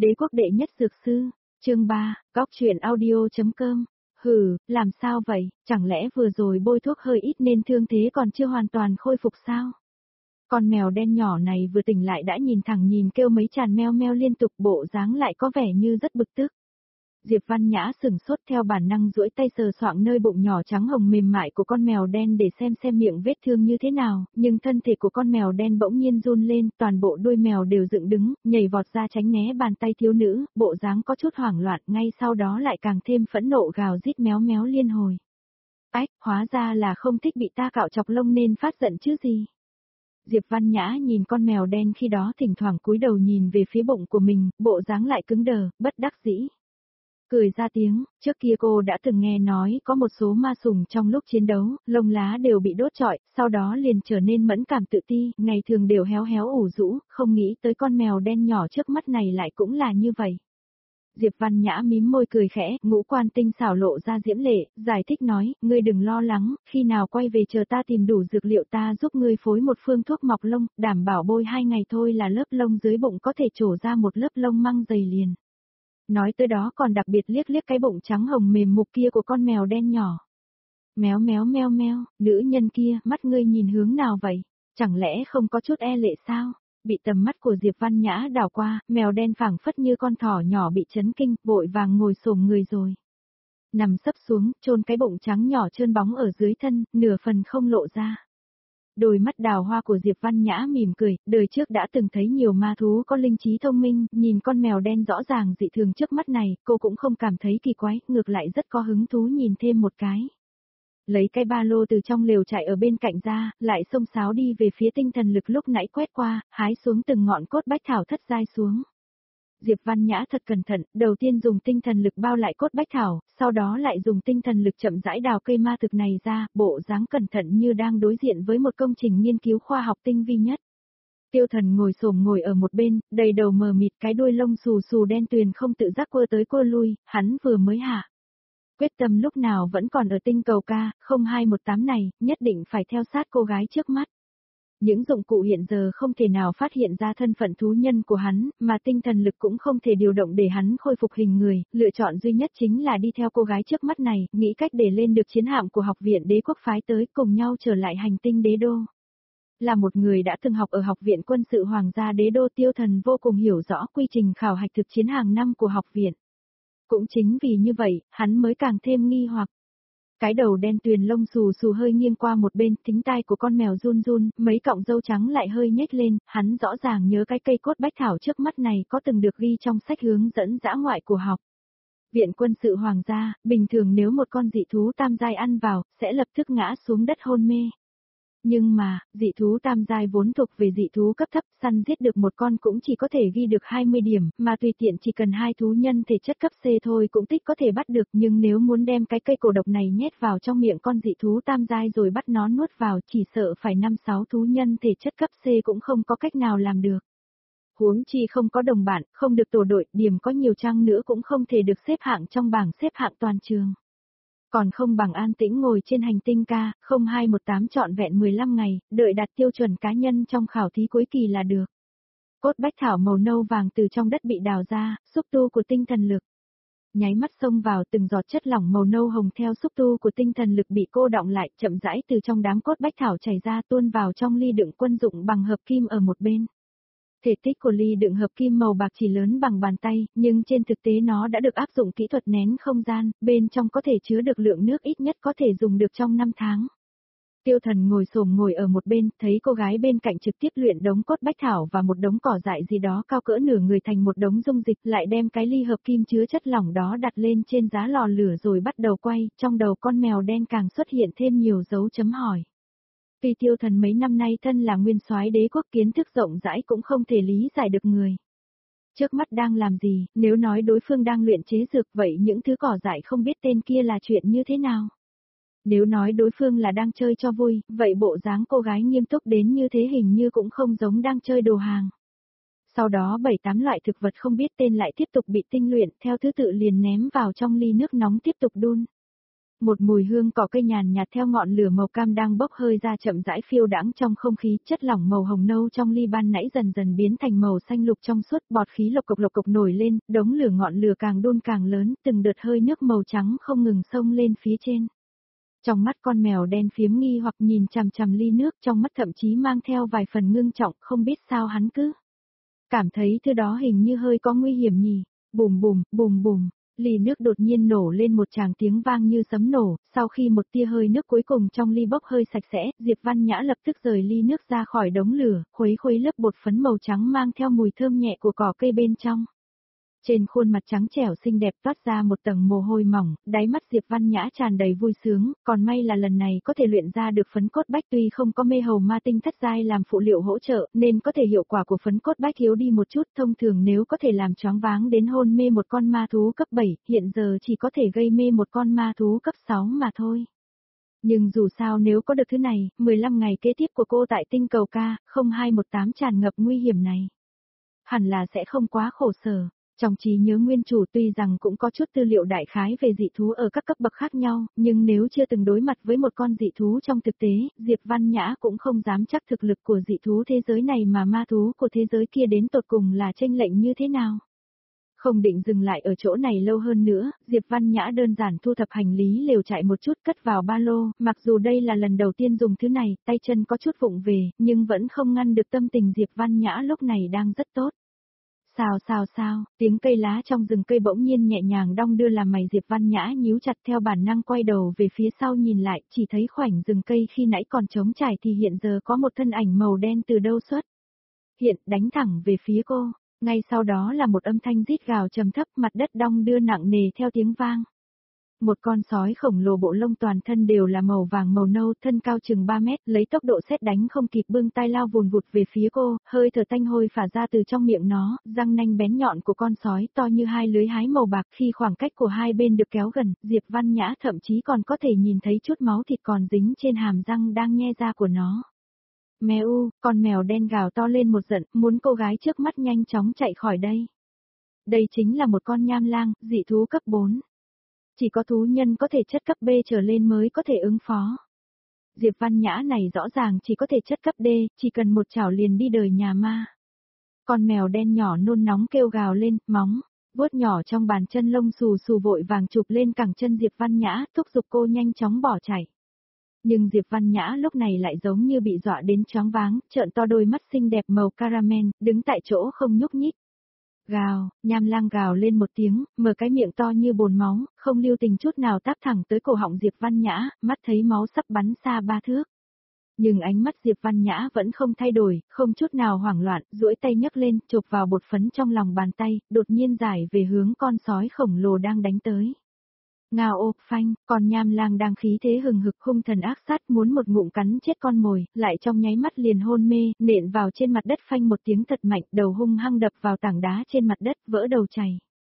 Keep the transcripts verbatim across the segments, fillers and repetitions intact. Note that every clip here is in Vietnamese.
Đế quốc đệ nhất dược sư, chương ba, góc truyện audio.com. Hừ, làm sao vậy, chẳng lẽ vừa rồi bôi thuốc hơi ít nên thương thế còn chưa hoàn toàn khôi phục sao? Con mèo đen nhỏ này vừa tỉnh lại đã nhìn thẳng nhìn kêu mấy tràn meo meo liên tục, bộ dáng lại có vẻ như rất bực tức. Diệp Văn Nhã sừng sốt theo bản năng duỗi tay sờ soạng nơi bụng nhỏ trắng hồng mềm mại của con mèo đen để xem xem miệng vết thương như thế nào, nhưng thân thể của con mèo đen bỗng nhiên run lên, toàn bộ đuôi mèo đều dựng đứng, nhảy vọt ra tránh né bàn tay thiếu nữ, bộ dáng có chút hoảng loạn, ngay sau đó lại càng thêm phẫn nộ gào rít méo méo liên hồi. Ách, hóa ra là không thích bị ta cạo chọc lông nên phát giận chứ gì. Diệp Văn Nhã nhìn con mèo đen khi đó thỉnh thoảng cúi đầu nhìn về phía bụng của mình, bộ dáng lại cứng đờ, bất đắc dĩ. Cười ra tiếng, trước kia cô đã từng nghe nói có một số ma sủng trong lúc chiến đấu, lông lá đều bị đốt trọi, sau đó liền trở nên mẫn cảm tự ti, ngày thường đều héo héo ủ rũ, không nghĩ tới con mèo đen nhỏ trước mắt này lại cũng là như vậy. Diệp Văn Nhã mím môi cười khẽ, ngũ quan tinh xảo lộ ra diễm lệ, giải thích nói, ngươi đừng lo lắng, khi nào quay về chờ ta tìm đủ dược liệu ta giúp ngươi phối một phương thuốc mọc lông, đảm bảo bôi hai ngày thôi là lớp lông dưới bụng có thể trổ ra một lớp lông măng dày liền. Nói tới đó còn đặc biệt liếc liếc cái bụng trắng hồng mềm mục kia của con mèo đen nhỏ. Méo méo meo meo, nữ nhân kia, mắt ngươi nhìn hướng nào vậy? Chẳng lẽ không có chút e lệ sao? Bị tầm mắt của Diệp Văn Nhã đảo qua, mèo đen phảng phất như con thỏ nhỏ bị chấn kinh, vội vàng ngồi xổm người rồi. Nằm sấp xuống, chôn cái bụng trắng nhỏ trơn bóng ở dưới thân, nửa phần không lộ ra. Đôi mắt đào hoa của Diệp Văn Nhã mỉm cười, đời trước đã từng thấy nhiều ma thú có linh trí thông minh, nhìn con mèo đen rõ ràng dị thường trước mắt này, cô cũng không cảm thấy kỳ quái, ngược lại rất có hứng thú nhìn thêm một cái. Lấy cái ba lô từ trong lều trại ở bên cạnh ra, lại xông xáo đi về phía tinh thần lực lúc nãy quét qua, hái xuống từng ngọn cốt bách thảo thất giai xuống. Diệp Văn Nhã thật cẩn thận, đầu tiên dùng tinh thần lực bao lại cốt bách thảo, sau đó lại dùng tinh thần lực chậm rãi đào cây ma thực này ra, bộ dáng cẩn thận như đang đối diện với một công trình nghiên cứu khoa học tinh vi nhất. Tiêu Thần ngồi xổm ngồi ở một bên, đầy đầu mờ mịt, cái đuôi lông xù xù đen tuyền không tự giác quơ tới quơ lui, hắn vừa mới hạ quyết tâm lúc nào vẫn còn ở tinh cầu ca không hai một tám này, nhất định phải theo sát cô gái trước mắt. Những dụng cụ hiện giờ không thể nào phát hiện ra thân phận thú nhân của hắn, mà tinh thần lực cũng không thể điều động để hắn khôi phục hình người, lựa chọn duy nhất chính là đi theo cô gái trước mắt này, nghĩ cách để lên được chiến hạm của học viện đế quốc phái tới, cùng nhau trở lại hành tinh đế đô. Là một người đã từng học ở học viện quân sự hoàng gia đế đô, Tiêu Thần vô cùng hiểu rõ quy trình khảo hạch thực chiến hàng năm của học viện. Cũng chính vì như vậy, hắn mới càng thêm nghi hoặc. Cái đầu đen tuyền lông xù xù hơi nghiêng qua một bên, thính tai của con mèo run run, mấy cọng râu trắng lại hơi nhếch lên, hắn rõ ràng nhớ cái cây cốt bách thảo trước mắt này có từng được ghi trong sách hướng dẫn dã ngoại của học viện quân sự hoàng gia, bình thường nếu một con dị thú tam giai ăn vào, sẽ lập tức ngã xuống đất hôn mê. Nhưng mà, dị thú tam giai vốn thuộc về dị thú cấp thấp, săn giết được một con cũng chỉ có thể ghi được hai mươi điểm, mà tùy tiện chỉ cần hai thú nhân thể chất cấp C thôi cũng tích có thể bắt được, nhưng nếu muốn đem cái cây cổ độc này nhét vào trong miệng con dị thú tam giai rồi bắt nó nuốt vào, chỉ sợ phải năm sáu thú nhân thể chất cấp C cũng không có cách nào làm được. Huống chi không có đồng bạn, không được tổ đội, điểm có nhiều chăng nữa cũng không thể được xếp hạng trong bảng xếp hạng toàn trường. Còn không bằng an tĩnh ngồi trên hành tinh ca không hai một tám trọn vẹn mười lăm ngày, đợi đạt tiêu chuẩn cá nhân trong khảo thí cuối kỳ là được. Cốt bách thảo màu nâu vàng từ trong đất bị đào ra, xúc tu của tinh thần lực. Nháy mắt xông vào, từng giọt chất lỏng màu nâu hồng theo xúc tu của tinh thần lực bị cô đọng lại, chậm rãi từ trong đám cốt bách thảo chảy ra, tuôn vào trong ly đựng quân dụng bằng hợp kim ở một bên. Thể tích của ly đựng hợp kim màu bạc chỉ lớn bằng bàn tay, nhưng trên thực tế nó đã được áp dụng kỹ thuật nén không gian, bên trong có thể chứa được lượng nước ít nhất có thể dùng được trong năm tháng. Tiêu Thần ngồi xổm ngồi ở một bên, thấy cô gái bên cạnh trực tiếp luyện đống cốt bách thảo và một đống cỏ dại gì đó cao cỡ nửa người thành một đống dung dịch, lại đem cái ly hợp kim chứa chất lỏng đó đặt lên trên giá lò lửa rồi bắt đầu quay, trong đầu con mèo đen càng xuất hiện thêm nhiều dấu chấm hỏi. Vì Tiêu Thần mấy năm nay thân là nguyên soái đế quốc, kiến thức rộng rãi cũng không thể lý giải được người trước mắt đang làm gì, nếu nói đối phương đang luyện chế dược vậy những thứ cỏ dại không biết tên kia là chuyện như thế nào? Nếu nói đối phương là đang chơi cho vui, vậy bộ dáng cô gái nghiêm túc đến như thế hình như cũng không giống đang chơi đồ hàng. Sau đó bảy tám loại thực vật không biết tên lại tiếp tục bị tinh luyện, theo thứ tự liền ném vào trong ly nước nóng tiếp tục đun. Một mùi hương cỏ cây nhàn nhạt theo ngọn lửa màu cam đang bốc hơi ra chậm rãi phiêu đãng trong không khí, chất lỏng màu hồng nâu trong ly ban nãy dần dần biến thành màu xanh lục trong suốt, bọt khí lộc cộc lộc cộc nổi lên, đống lửa ngọn lửa càng đun càng lớn, từng đợt hơi nước màu trắng không ngừng xông lên phía trên. Trong mắt con mèo đen phiếm nghi hoặc nhìn chằm chằm ly nước, trong mắt thậm chí mang theo vài phần ngưng trọng, không biết sao hắn cứ cảm thấy thứ đó hình như hơi có nguy hiểm nhỉ. Bùm bùm, bùm bùm. Ly nước đột nhiên nổ lên một tràng tiếng vang như sấm nổ, sau khi một tia hơi nước cuối cùng trong ly bốc hơi sạch sẽ, Diệp Văn Nhã lập tức rời ly nước ra khỏi đống lửa, khuấy khuấy lớp bột phấn màu trắng mang theo mùi thơm nhẹ của cỏ cây bên trong. Trên khuôn mặt trắng trẻo xinh đẹp toát ra một tầng mồ hôi mỏng, đáy mắt Diệp Văn Nhã tràn đầy vui sướng, còn may là lần này có thể luyện ra được phấn cốt bách, tuy không có mê hầu ma tinh thất giai làm phụ liệu hỗ trợ, nên có thể hiệu quả của phấn cốt bách thiếu đi một chút, thông thường nếu có thể làm choáng váng đến hôn mê một con ma thú cấp bảy, hiện giờ chỉ có thể gây mê một con ma thú cấp sáu mà thôi. Nhưng dù sao nếu có được thứ này, mười lăm ngày kế tiếp của cô tại tinh cầu K không hai một tám tràn ngập nguy hiểm này, hẳn là sẽ không quá khổ sở. Trong trí nhớ nguyên chủ tuy rằng cũng có chút tư liệu đại khái về dị thú ở các cấp bậc khác nhau, nhưng nếu chưa từng đối mặt với một con dị thú trong thực tế, Diệp Văn Nhã cũng không dám chắc thực lực của dị thú thế giới này mà ma thú của thế giới kia đến tột cùng là chênh lệch như thế nào. Không định dừng lại ở chỗ này lâu hơn nữa, Diệp Văn Nhã đơn giản thu thập hành lý lều chạy một chút cất vào ba lô, mặc dù đây là lần đầu tiên dùng thứ này, tay chân có chút vụng về, nhưng vẫn không ngăn được tâm tình Diệp Văn Nhã lúc này đang rất tốt. Sao sao sao, tiếng cây lá trong rừng cây bỗng nhiên nhẹ nhàng đong đưa làm mày Diệp Văn Nhã nhíu chặt, theo bản năng quay đầu về phía sau nhìn lại, chỉ thấy khoảnh rừng cây khi nãy còn trống trải thì hiện giờ có một thân ảnh màu đen từ đâu xuất hiện, đánh thẳng về phía cô, ngay sau đó là một âm thanh rít gào trầm thấp, mặt đất đong đưa nặng nề theo tiếng vang. Một con sói khổng lồ bộ lông toàn thân đều là màu vàng màu nâu, thân cao chừng ba mét, lấy tốc độ sét đánh không kịp bưng tay lao vùn vụt về phía cô, hơi thở tanh hôi phả ra từ trong miệng nó, răng nanh bén nhọn của con sói to như hai lưới hái màu bạc, khi khoảng cách của hai bên được kéo gần, Diệp Văn Nhã thậm chí còn có thể nhìn thấy chút máu thịt còn dính trên hàm răng đang nhe ra của nó. Mèo, con mèo đen gào to lên một giận, muốn cô gái trước mắt nhanh chóng chạy khỏi đây. Đây chính là một con nham lang, dị thú cấp bốn. Chỉ có thú nhân có thể chất cấp B trở lên mới có thể ứng phó. Diệp Văn Nhã này rõ ràng chỉ có thể chất cấp D, chỉ cần một chảo liền đi đời nhà ma. Con mèo đen nhỏ nôn nóng kêu gào lên, móng, vuốt nhỏ trong bàn chân lông xù xù vội vàng chụp lên cẳng chân Diệp Văn Nhã, thúc giục cô nhanh chóng bỏ chạy. Nhưng Diệp Văn Nhã lúc này lại giống như bị dọa đến choáng váng, trợn to đôi mắt xinh đẹp màu caramel, đứng tại chỗ không nhúc nhích. Gào, nham lang gào lên một tiếng, mở cái miệng to như bồn máu, không lưu tình chút nào táp thẳng tới cổ họng Diệp Văn Nhã, mắt thấy máu sắp bắn xa ba thước. Nhưng ánh mắt Diệp Văn Nhã vẫn không thay đổi, không chút nào hoảng loạn, duỗi tay nhấc lên, chụp vào bột phấn trong lòng bàn tay, đột nhiên giải về hướng con sói khổng lồ đang đánh tới. Ngao ô, phanh, con nham lang đang khí thế hừng hực hung thần ác sát muốn một ngụm cắn chết con mồi, lại trong nháy mắt liền hôn mê, nện vào trên mặt đất phanh một tiếng thật mạnh, đầu hung hăng đập vào tảng đá trên mặt đất, vỡ đầu chảy.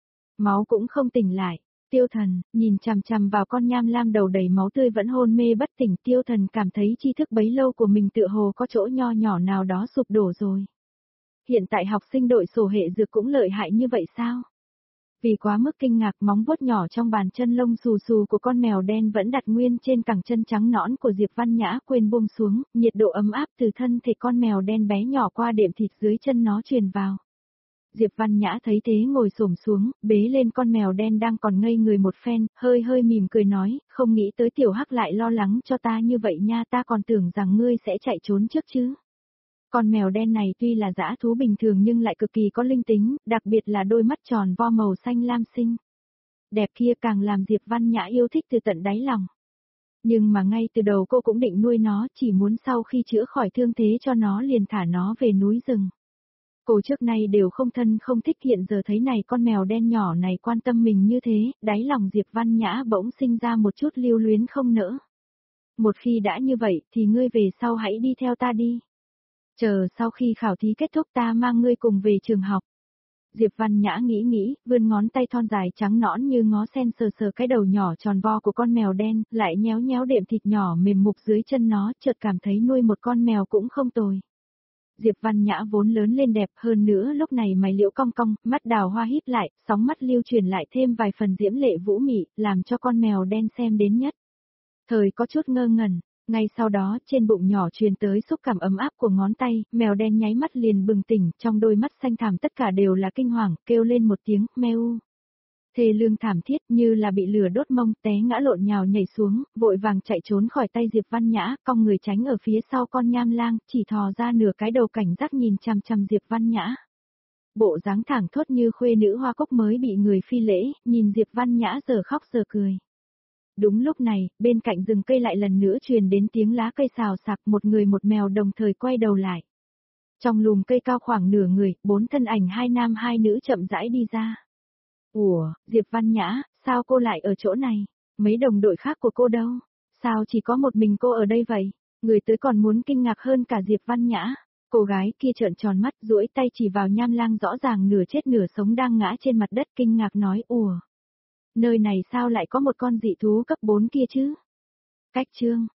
Máu cũng không tỉnh lại. Tiêu Thần, nhìn chằm chằm vào con nham lang đầu đầy máu tươi vẫn hôn mê bất tỉnh, Tiêu Thần cảm thấy tri thức bấy lâu của mình tựa hồ có chỗ nho nhỏ nào đó sụp đổ rồi. Hiện tại học sinh đội sổ hệ dược cũng lợi hại như vậy sao? Vì quá mức kinh ngạc, móng vuốt nhỏ trong bàn chân lông xù xù của con mèo đen vẫn đặt nguyên trên cẳng chân trắng nõn của Diệp Văn Nhã, quên buông xuống, nhiệt độ ấm áp từ thân thể con mèo đen bé nhỏ qua đệm thịt dưới chân nó truyền vào. Diệp Văn Nhã thấy thế ngồi xổm xuống, bế lên con mèo đen đang còn ngây người một phen, hơi hơi mỉm cười nói, không nghĩ tới tiểu hắc lại lo lắng cho ta như vậy nha, ta còn tưởng rằng ngươi sẽ chạy trốn trước chứ. Con mèo đen này tuy là dã thú bình thường nhưng lại cực kỳ có linh tính, đặc biệt là đôi mắt tròn vo màu xanh lam xinh đẹp kia càng làm Diệp Văn Nhã yêu thích từ tận đáy lòng. Nhưng mà ngay từ đầu cô cũng định nuôi nó, chỉ muốn sau khi chữa khỏi thương thế cho nó liền thả nó về núi rừng. Cô trước nay đều không thân không thích, hiện giờ thấy này con mèo đen nhỏ này quan tâm mình như thế, đáy lòng Diệp Văn Nhã bỗng sinh ra một chút lưu luyến không nỡ. Một khi đã như vậy thì ngươi về sau hãy đi theo ta đi. Chờ sau khi khảo thí kết thúc ta mang ngươi cùng về trường học. Diệp Văn Nhã nghĩ nghĩ, vươn ngón tay thon dài trắng nõn như ngó sen sờ sờ cái đầu nhỏ tròn vo của con mèo đen, lại nhéo nhéo đệm thịt nhỏ mềm mục dưới chân nó, chợt cảm thấy nuôi một con mèo cũng không tồi. Diệp Văn Nhã vốn lớn lên đẹp hơn nữa lúc này mày liễu cong cong, mắt đào hoa híp lại, sóng mắt lưu truyền lại thêm vài phần diễm lệ vũ mị, làm cho con mèo đen xem đến nhất. Thời có chút ngơ ngẩn, ngay sau đó trên bụng nhỏ truyền tới xúc cảm ấm áp của ngón tay, mèo đen nháy mắt liền bừng tỉnh, trong đôi mắt xanh thẳm tất cả đều là kinh hoàng, kêu lên một tiếng, meo. Thê lương thảm thiết như là bị lửa đốt mông, té ngã lộn nhào nhảy xuống, vội vàng chạy trốn khỏi tay Diệp Văn Nhã, cong người tránh ở phía sau con nham lang, chỉ thò ra nửa cái đầu cảnh giác nhìn chằm chằm Diệp Văn Nhã. Bộ dáng thẳng thốt như khuê nữ hoa cúc mới bị người phi lễ, nhìn Diệp Văn Nhã giờ khóc giờ cười. Đúng lúc này, bên cạnh rừng cây lại lần nữa truyền đến tiếng lá cây xào xạc, một người một mèo đồng thời quay đầu lại. Trong lùm cây cao khoảng nửa người, bốn thân ảnh hai nam hai nữ chậm rãi đi ra. Ủa, Diệp Văn Nhã, sao cô lại ở chỗ này? Mấy đồng đội khác của cô đâu? Sao chỉ có một mình cô ở đây vậy? Người tới còn muốn kinh ngạc hơn cả Diệp Văn Nhã. Cô gái kia trợn tròn mắt, duỗi tay chỉ vào nham lang rõ ràng nửa chết nửa sống đang ngã trên mặt đất, kinh ngạc nói, ủa, nơi này sao lại có một con dị thú cấp bốn kia chứ? Cách chương